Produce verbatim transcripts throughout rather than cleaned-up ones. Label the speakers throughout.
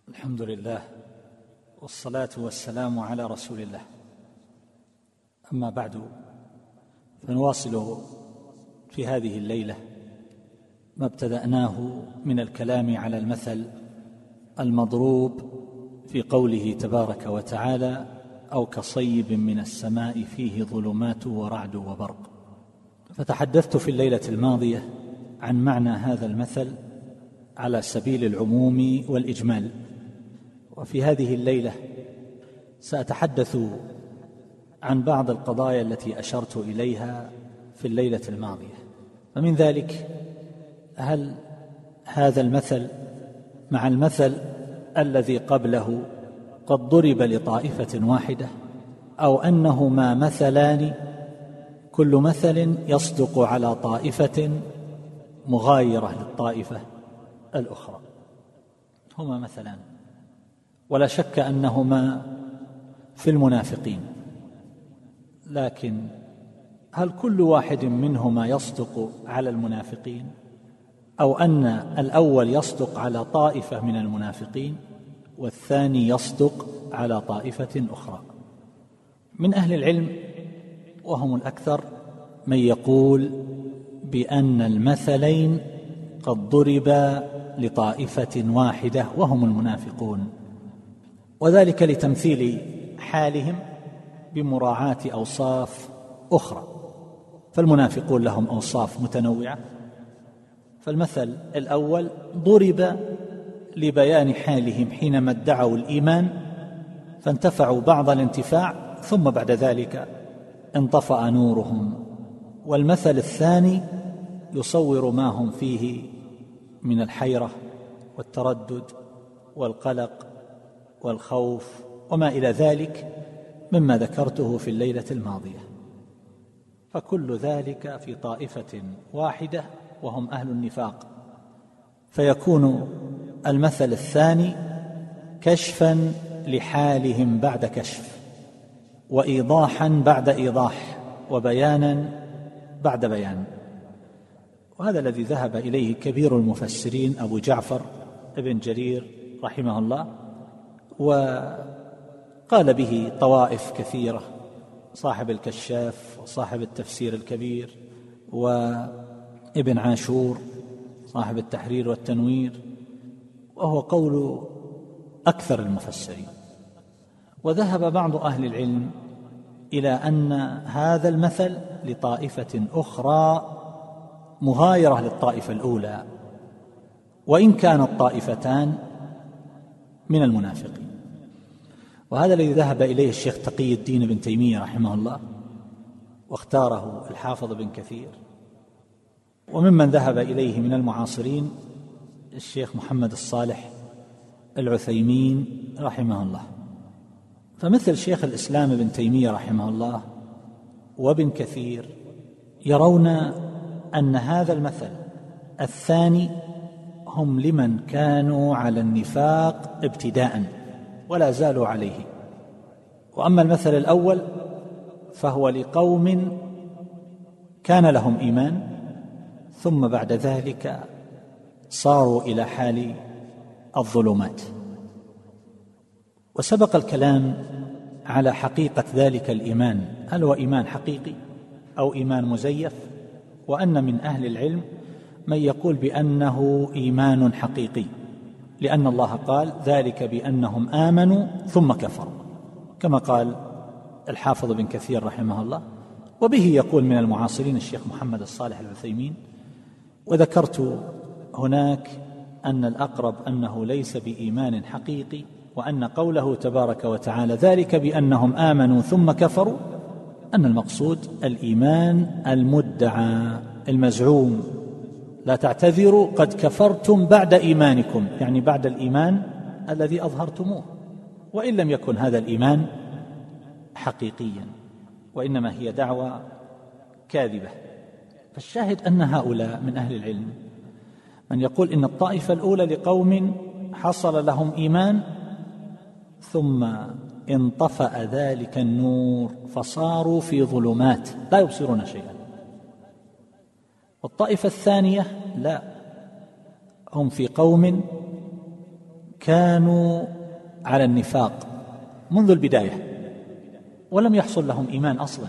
Speaker 1: الحمد لله والصلاة والسلام على رسول الله. أما بعد، فنواصل في هذه الليلة ما ابتدأناه من الكلام على المثل المضروب في قوله تبارك وتعالى: أو كصيب من السماء فيه ظلمات ورعد وبرق. فتحدثت في الليلة الماضية عن معنى هذا المثل على سبيل العموم والإجمال، وفي هذه الليلة سأتحدث عن بعض القضايا التي أشرت إليها في الليلة الماضية. ومن ذلك: هل هذا المثل مع المثل الذي قبله قد ضرب لطائفة واحدة، أو أنهما مثلان كل مثل يصدق على طائفة مغايرة للطائفة الأخرى؟ هما مثلان، ولا شك أنهما في المنافقين، لكن هل كل واحد منهما يصدق على المنافقين، أو أن الأول يصدق على طائفة من المنافقين والثاني يصدق على طائفة أخرى؟ من أهل العلم وهم الأكثر من يقول بأن المثلين قد ضربا لطائفة واحدة وهم المنافقون، وذلك لتمثيل حالهم بمراعاة أوصاف أخرى. فالمنافقون لهم أوصاف متنوعة، فالمثل الأول ضرب لبيان حالهم حينما ادعوا الإيمان فانتفعوا بعض الانتفاع، ثم بعد ذلك انطفأ نورهم. والمثل الثاني يصور ما هم فيه من الحيرة والتردد والقلق والخوف وما إلى ذلك مما ذكرته في الليلة الماضية. فكل ذلك في طائفة واحدة وهم أهل النفاق، فيكون المثل الثاني كشفا لحالهم بعد كشف، وإيضاحا بعد إيضاح، وبيانا بعد بيان. وهذا الذي ذهب إليه كبير المفسرين أبو جعفر ابن جرير رحمه الله، وقال به طوائف كثيرة، صاحب الكشاف وصاحب التفسير الكبير وابن عاشور صاحب التحرير والتنوير، وهو قول أكثر المفسرين. وذهب بعض أهل العلم إلى أن هذا المثل لطائفة أخرى مغايرة للطائفة الأولى، وإن كانت طائفتان من المنافقين. وهذا الذي ذهب إليه الشيخ تقي الدين ابن تيمية رحمه الله، واختاره الحافظ بن كثير. وممن ذهب إليه من المعاصرين الشيخ محمد الصالح العثيمين رحمه الله. فمثل شيخ الإسلام ابن تيمية رحمه الله وابن كثير يرون أن هذا المثل الثاني هم لمن كانوا على النفاق ابتداء ولا زالوا عليه، وأما المثل الأول فهو لقوم كان لهم إيمان ثم بعد ذلك صاروا إلى حال الظلمات. وسبق الكلام على حقيقة ذلك الإيمان، هل هو إيمان حقيقي أو إيمان مزيف؟ وأن من أهل العلم من يقول بأنه إيمان حقيقي، لأن الله قال: ذلك بأنهم آمنوا ثم كفروا، كما قال الحافظ بن كثير رحمه الله. وبه يقول من المعاصرين الشيخ محمد الصالح العثيمين. وذكرت هناك أن الأقرب أنه ليس بإيمان حقيقي، وأن قوله تبارك وتعالى: ذلك بأنهم آمنوا ثم كفروا، أن المقصود الإيمان المدعى المزعوم. لا تعتذروا قد كفرتم بعد إيمانكم، يعني بعد الإيمان الذي أظهرتموه، وإن لم يكن هذا الإيمان حقيقيا، وإنما هي دعوة كاذبة. فالشاهد أن هؤلاء من أهل العلم من يقول إن الطائفة الأولى لقوم حصل لهم إيمان ثم انطفأ ذلك النور فصاروا في ظلمات لا يبصرون شيئا. والطائفة الثانية لا، هم في قوم كانوا على النفاق منذ البداية ولم يحصل لهم إيمان أصلا.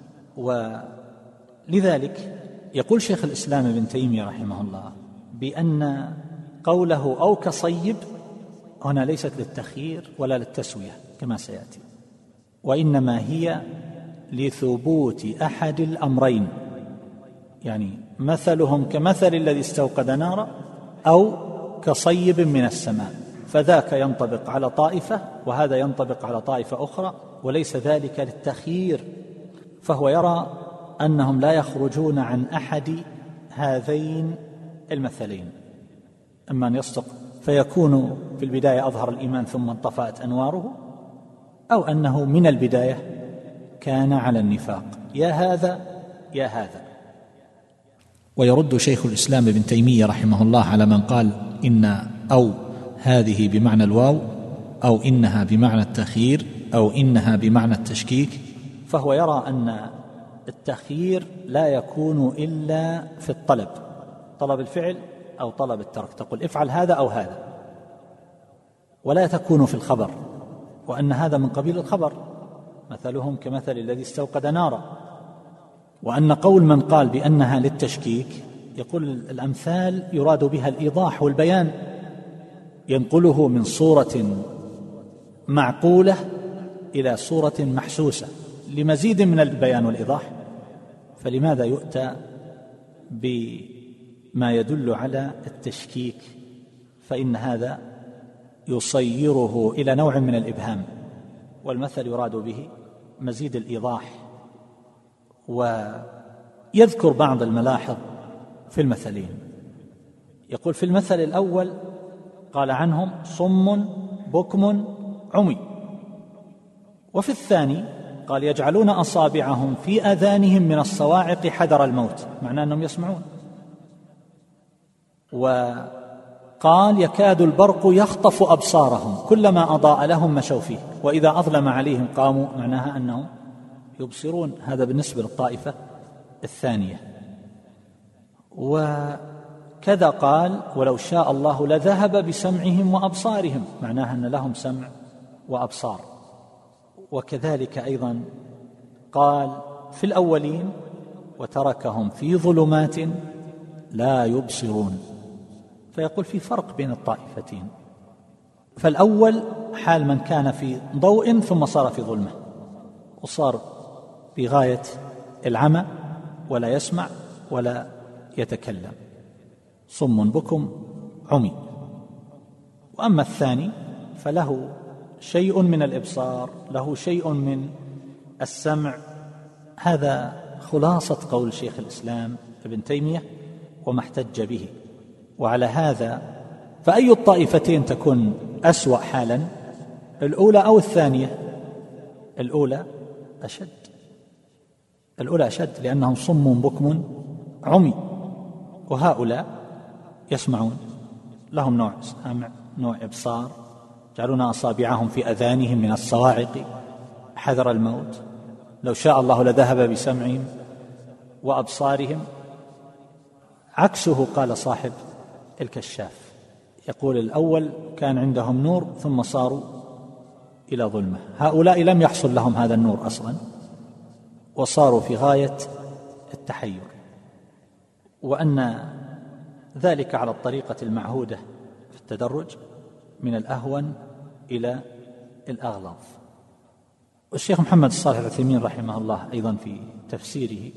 Speaker 1: ولذلك يقول شيخ الإسلام ابن تيمية رحمه الله بأن قوله أو كصيب هنا ليست للتخيير ولا للتسوية كما سيأتي، وإنما هي لثبوت أحد الأمرين، يعني مثلهم كمثل الذي استوقد نارا أو كصيب من السماء، فذاك ينطبق على طائفة وهذا ينطبق على طائفة أخرى، وليس ذلك للتخيير. فهو يرى أنهم لا يخرجون عن أحد هذين المثلين، إما أن يصدق فيكون في البداية أظهر الإيمان ثم انطفأت أنواره، أو أنه من البداية كان على النفاق، يا هذا يا هذا. ويرد شيخ الإسلام ابن تيمية رحمه الله على من قال إن أو هذه بمعنى الواو أو إنها بمعنى التخيير أو إنها بمعنى التشكيك، فهو يرى أن التخيير لا يكون إلا في الطلب، طلب الفعل أو طلب الترك، تقول افعل هذا أو هذا، ولا تكون في الخبر، وأن هذا من قبيل الخبر، مثلهم كمثل الذي استوقد نارا. وأن قول من قال بأنها للتشكيك يقول الأمثال يراد بها الإيضاح والبيان، ينقله من صورة معقولة إلى صورة محسوسة لمزيد من البيان والإيضاح، فلماذا يؤتى بما يدل على التشكيك؟ فإن هذا يصيره إلى نوع من الإبهام، والمثل يراد به مزيد الإيضاح. ويذكر بعض الملاحظ في المثلين، يقول في المثل الأول قال عنهم صم بكم عمي، وفي الثاني قال يجعلون أصابعهم في آذانهم من الصواعق حذر الموت، معناه أنهم يسمعون. وقال يكاد البرق يخطف أبصارهم كلما أضاء لهم مشوا فيه وإذا أظلم عليهم قاموا، معناها أنهم يبصرون. هذا بالنسبة للطائفة الثانية. وكذا قال ولو شاء الله لذهب بسمعهم وأبصارهم، معناها أن لهم سمع وأبصار. وكذلك أيضا قال في الأولين وتركهم في ظلمات لا يبصرون، فيقول في فرق بين الطائفتين. فالأول حال من كان في ضوء ثم صار في ظلمة وصار في غاية العمى ولا يسمع ولا يتكلم، صم بكم عمي. وأما الثاني فله شيء من الإبصار، له شيء من السمع. هذا خلاصة قول شيخ الإسلام ابن تيمية وما احتج به. وعلى هذا فأي الطائفتين تكون أسوأ حالا، الأولى أو الثانية؟ الأولى أشد، الأولى أشد، لأنهم صم بكم عمي، وهؤلاء يسمعون، لهم نوع سمع نوع إبصار، يجعلون أصابعهم في أذانهم من الصواعق حذر الموت، لو شاء الله لذهب بسمعهم وأبصارهم. عكسه قال صاحب الكشاف، يقول الأول كان عندهم نور ثم صاروا إلى ظلمة، هؤلاء لم يحصل لهم هذا النور أصلا وصاروا في غاية التحير، وأن ذلك على الطريقة المعهودة في التدرج من الأهون إلى الأغلظ. والشيخ محمد الصالح العثيمين رحمه الله أيضا في تفسيره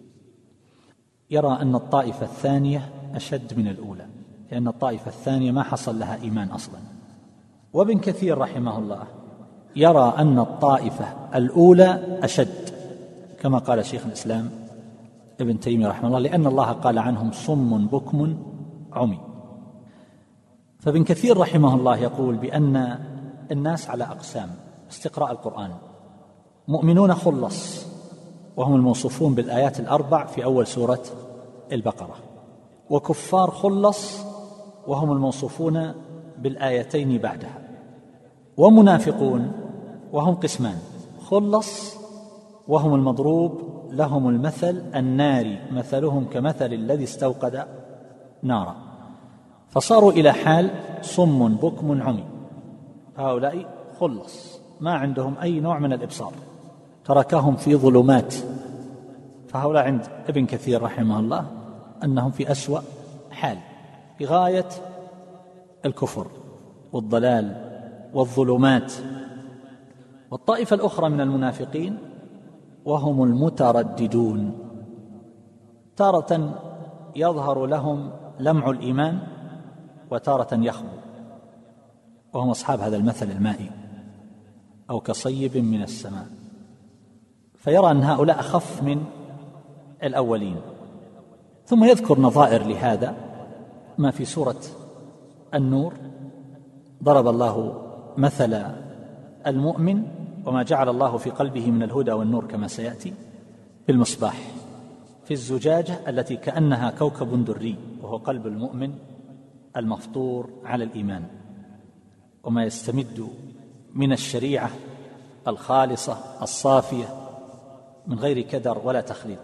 Speaker 1: يرى أن الطائفة الثانية أشد من الأولى، لأن الطائفة الثانية ما حصل لها إيمان أصلا. وابن كثير رحمه الله يرى أن الطائفة الأولى أشد، كما قال شيخ الإسلام ابن تيمية رحمه الله، لأن الله قال عنهم صم بكم عمي. فابن كثير رحمه الله يقول بأن الناس على أقسام استقراء القرآن: مؤمنون خلص وهم الموصوفون بالآيات الأربع في أول سورة البقرة، وكفار خلص وهم الموصوفون بالآيتين بعدها، ومنافقون وهم قسمان: خلص وهم المضروب لهم المثل النار مثلهم كمثل الذي استوقد نارا. فصاروا إلى حال صم بكم عمي، هؤلاء خلص ما عندهم أي نوع من الإبصار، تركهم في ظلمات. فهؤلاء عند ابن كثير رحمه الله أنهم في أسوأ حال، في غاية الكفر والضلال والظلمات. والطائفة الأخرى من المنافقين وهم المترددون، تارة يظهر لهم لمع الإيمان وتارة يخبو، وهم أصحاب هذا المثل المائي أو كصيب من السماء، فيرى أن هؤلاء أخف من الأولين. ثم يذكر نظائر لهذا ما في سورة النور، ضرب الله مثل المؤمن وما جعل الله في قلبه من الهدى والنور كما سيأتي بالمصباح في الزجاجة التي كأنها كوكب دري، وهو قلب المؤمن المفطور على الإيمان وما يستمد من الشريعة الخالصة الصافية من غير كدر ولا تخليط.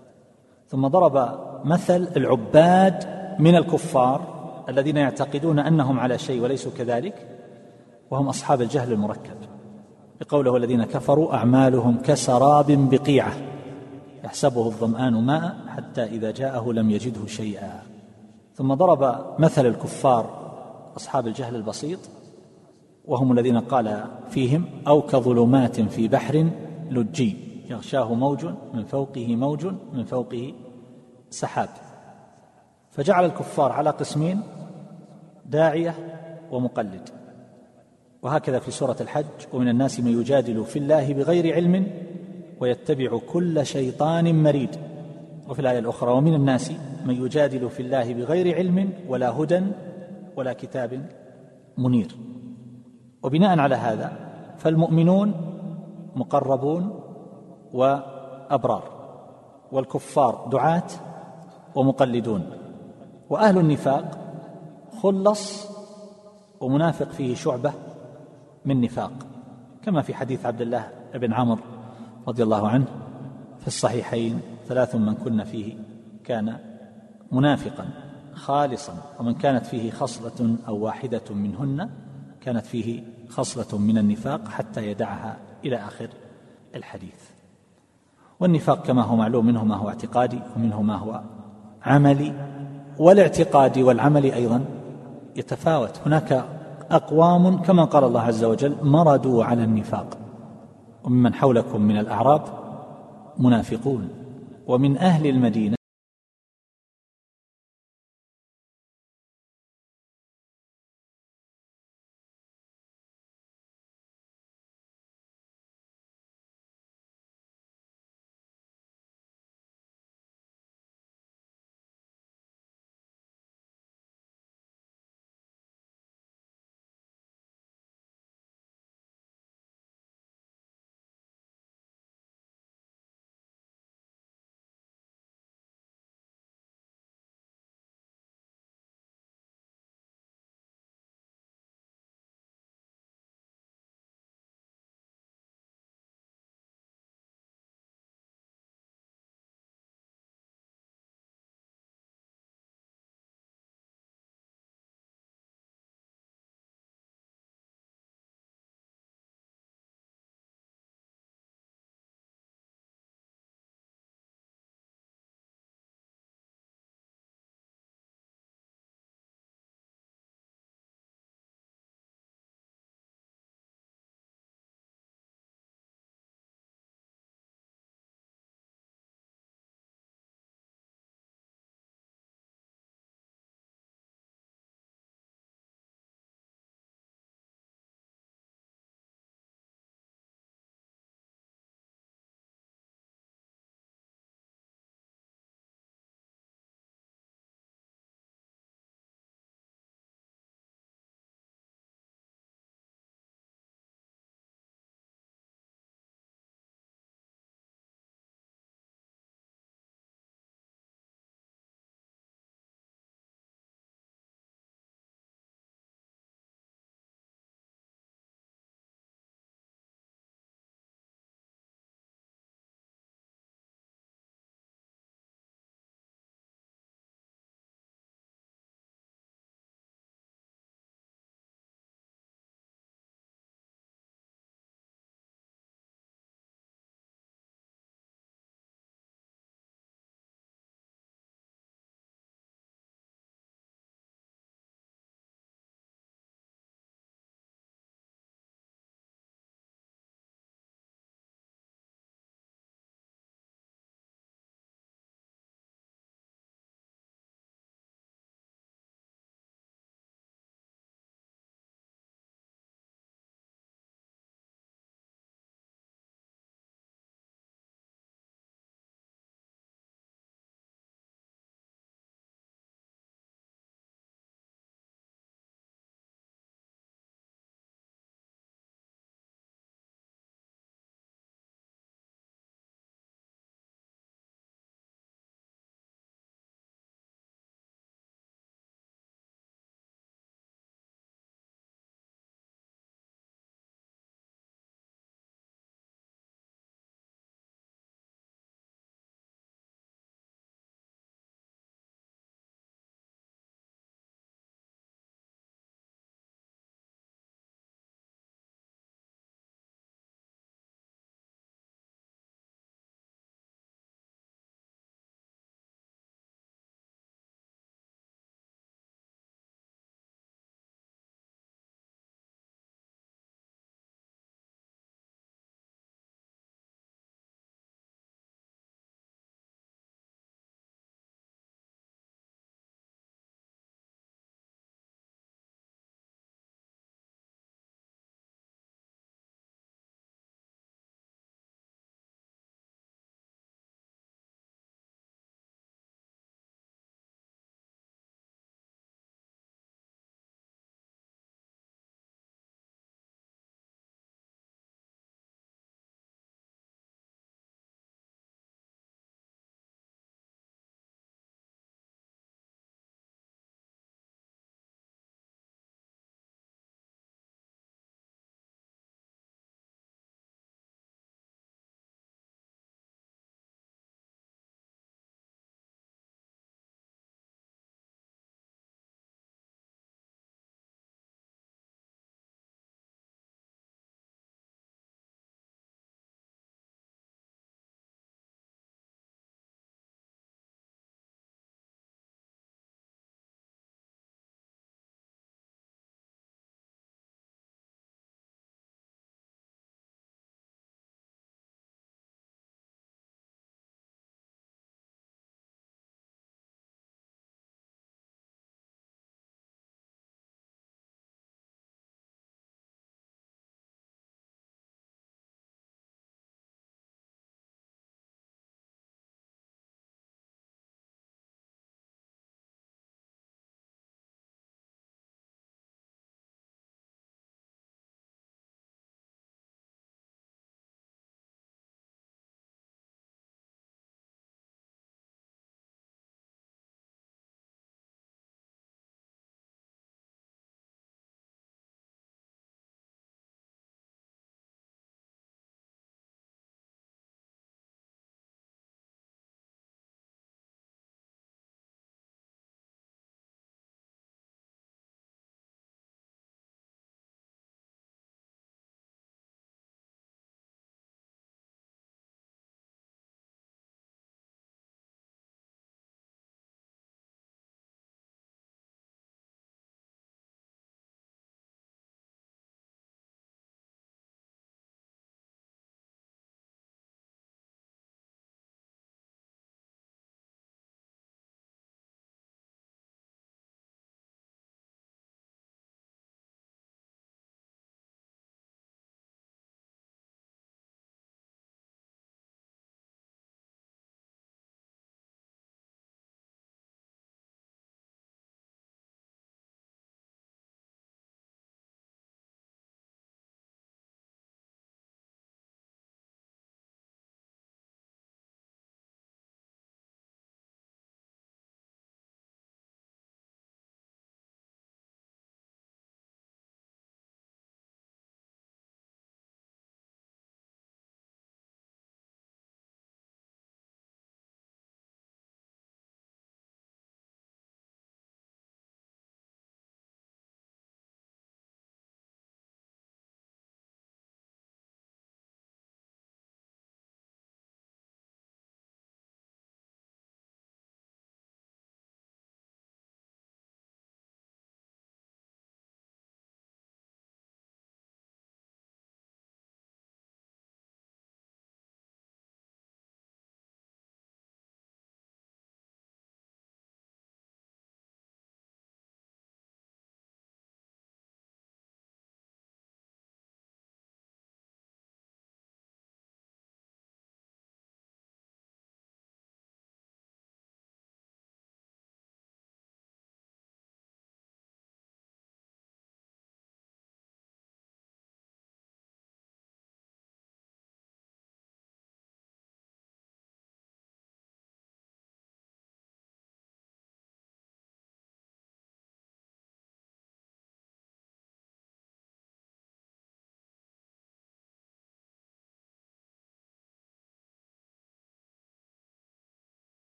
Speaker 1: ثم ضرب مثل العباد من الكفار الذين يعتقدون أنهم على شيء وليسوا كذلك، وهم أصحاب الجهل المركب، بقوله الذين كفروا أعمالهم كسراب بقيعة يحسبه الظمآن ماء حتى إذا جاءه لم يجده شيئا. ثم ضرب مثل الكفار أصحاب الجهل البسيط، وهم الذين قال فيهم أو كظلمات في بحر لجي يغشاه موج من فوقه موج من فوقه سحاب. فجعل الكفار على قسمين، داعية ومقلد. وهكذا في سورة الحج ومن الناس من يجادل في الله بغير علم ويتبع كل شيطان مريد. وفي الآية الأخرى ومن الناس من يجادل في الله بغير علم ولا هدى ولا كتاب منير. وبناء على هذا فالمؤمنون مقربون وأبرار، والكفار دعاة ومقلدون، وأهل النفاق خلص ومنافق فيه شعبة من نفاق، كما في حديث عبد الله بن عمرو رضي الله عنه في الصحيحين: ثلاث من كن فيه كان منافقا خالصا، ومن كانت فيه خصلة أو واحدة منهن كانت فيه خصلة من النفاق حتى يدعها إلى آخر الحديث. والنفاق كما هو معلوم منه ما هو اعتقادي ومنه ما هو عملي، والاعتقاد والعمل أيضا يتفاوت. هناك أقوام كما قال الله عز وجل مردوا على النفاق، وممن حولكم من الأعراب منافقون ومن أهل المدينة